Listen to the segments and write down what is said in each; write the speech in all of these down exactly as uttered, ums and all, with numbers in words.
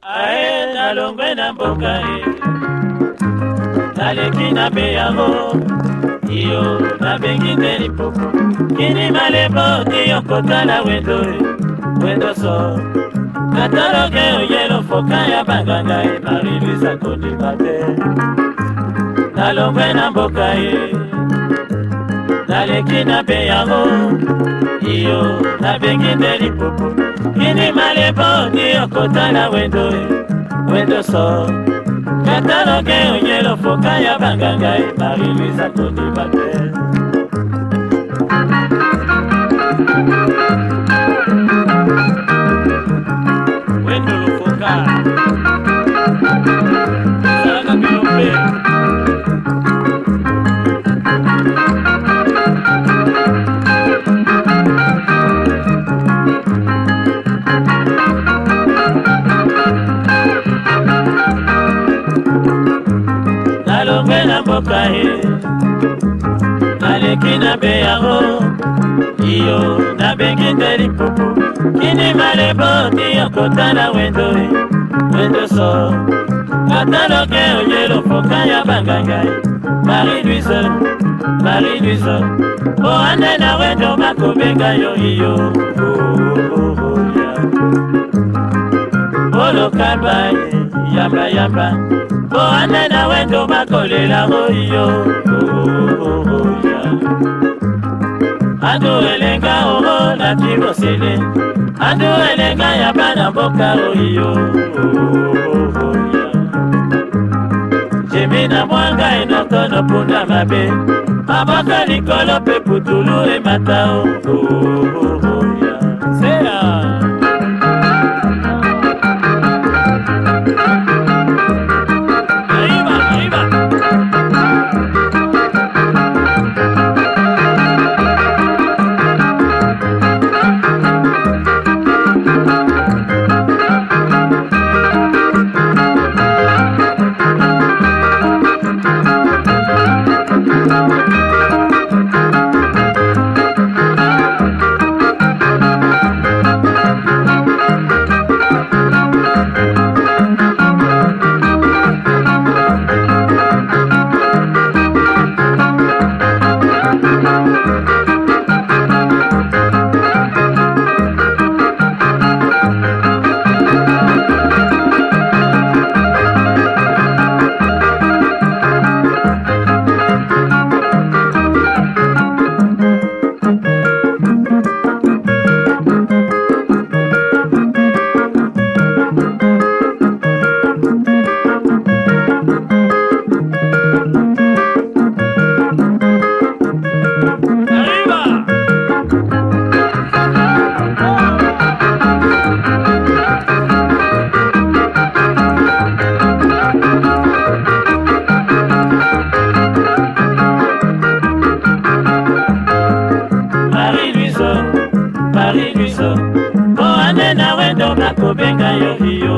Ae nalongwe na mboka e naleki na beyango iyo nabengi nde lipupu kini malebo ndiyo kotala wendo e wendo so kataloge oyelo foka ya banganga e marilwisa kondima te nalongwe na mboka e naleki na beyango iyo nabengi nde lipupu kini malebo ndiyo kotala wendo e wendo so kataloge oyelo foka ya banganga e marilwisa kondima te wendo lofoka salaka bilombe nalongwe na mboka e naleki na beyango iyo nabengi nde lipupu kini malebo ndiyo kotala wendo e wendo so kataloge oyelo foka ya banganga e Marie-Louise Marie-Louise o ane na wendo makobenga yo iyo olokamba yamba yamba o ane na wendo makolela go iyo ando elenga oro na kibosele ando elenga ya bana mboka oyo jemina mwanga enokono punda mabe mabaka likolo pe putulu e matao sea makobenga yo iyo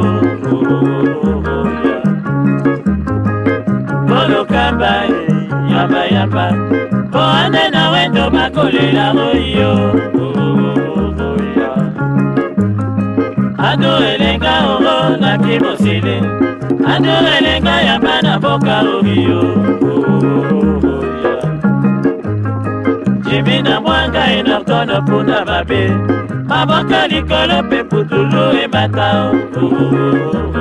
olokamba yamba yamba o ane na wendo makolela go iyo ando elenga oro na kibosele ando elenga ya bana mboka oyo jemina mwanga enokono punda mabe mabaka likolo pe putulu e matao